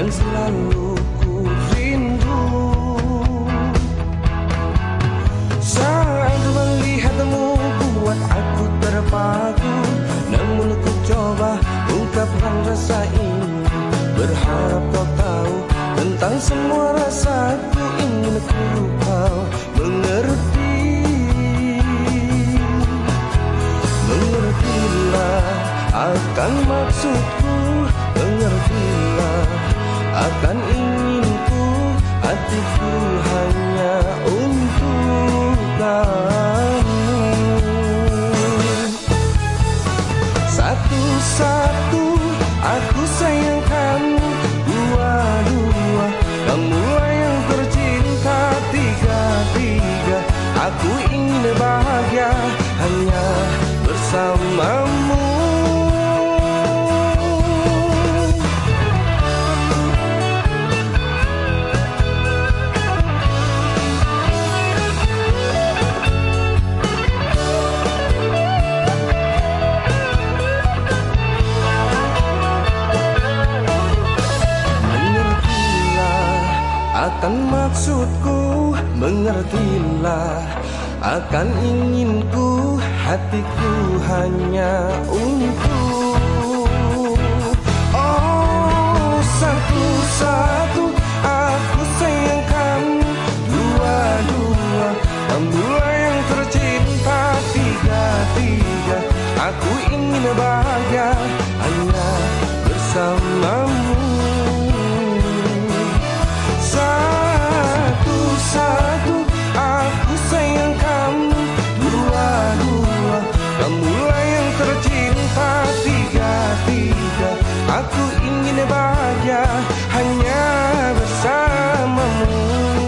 dan selalu ku rindu. Saat melihatmu buat aku terpaku, namun ku coba ungkapkan rasa ini, berharap kau tahu tentang semua rasaku. Ingin kau mengerti, mengertilah akan maksudku, mengertilah akan inginku, hatiku hanya untuk kamu. Satu-satu aku sayang kamu, dua-dua kamulah yang tercinta, tiga-tiga aku ingin bahagia hanya bersamamu. Akan maksudku, mengertilah akan inginku, hatiku hanya untuk. Oh, satu-satu aku sayang kamu, dua-dua kamulah yang tercinta, tiga-tiga aku ingin bahagia hanya bersamamu. Satu-satu aku sayang kamu, dua-dua kamulah yang tercinta, tiga-tiga aku ingin bahagia hanya bersamamu.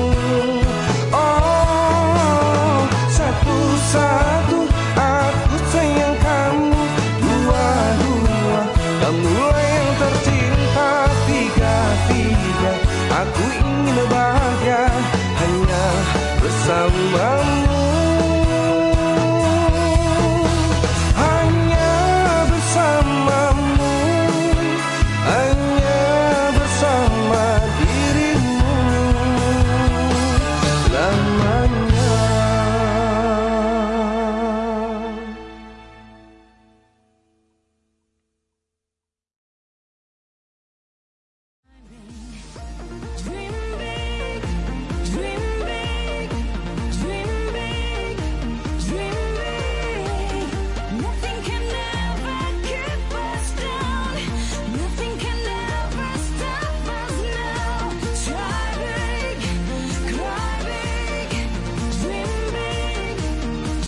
Oh, satu-satu aku sayang kamu, dua-dua kamulah yang tercinta, tiga-tiga aku ingin bahagia hanya bersama.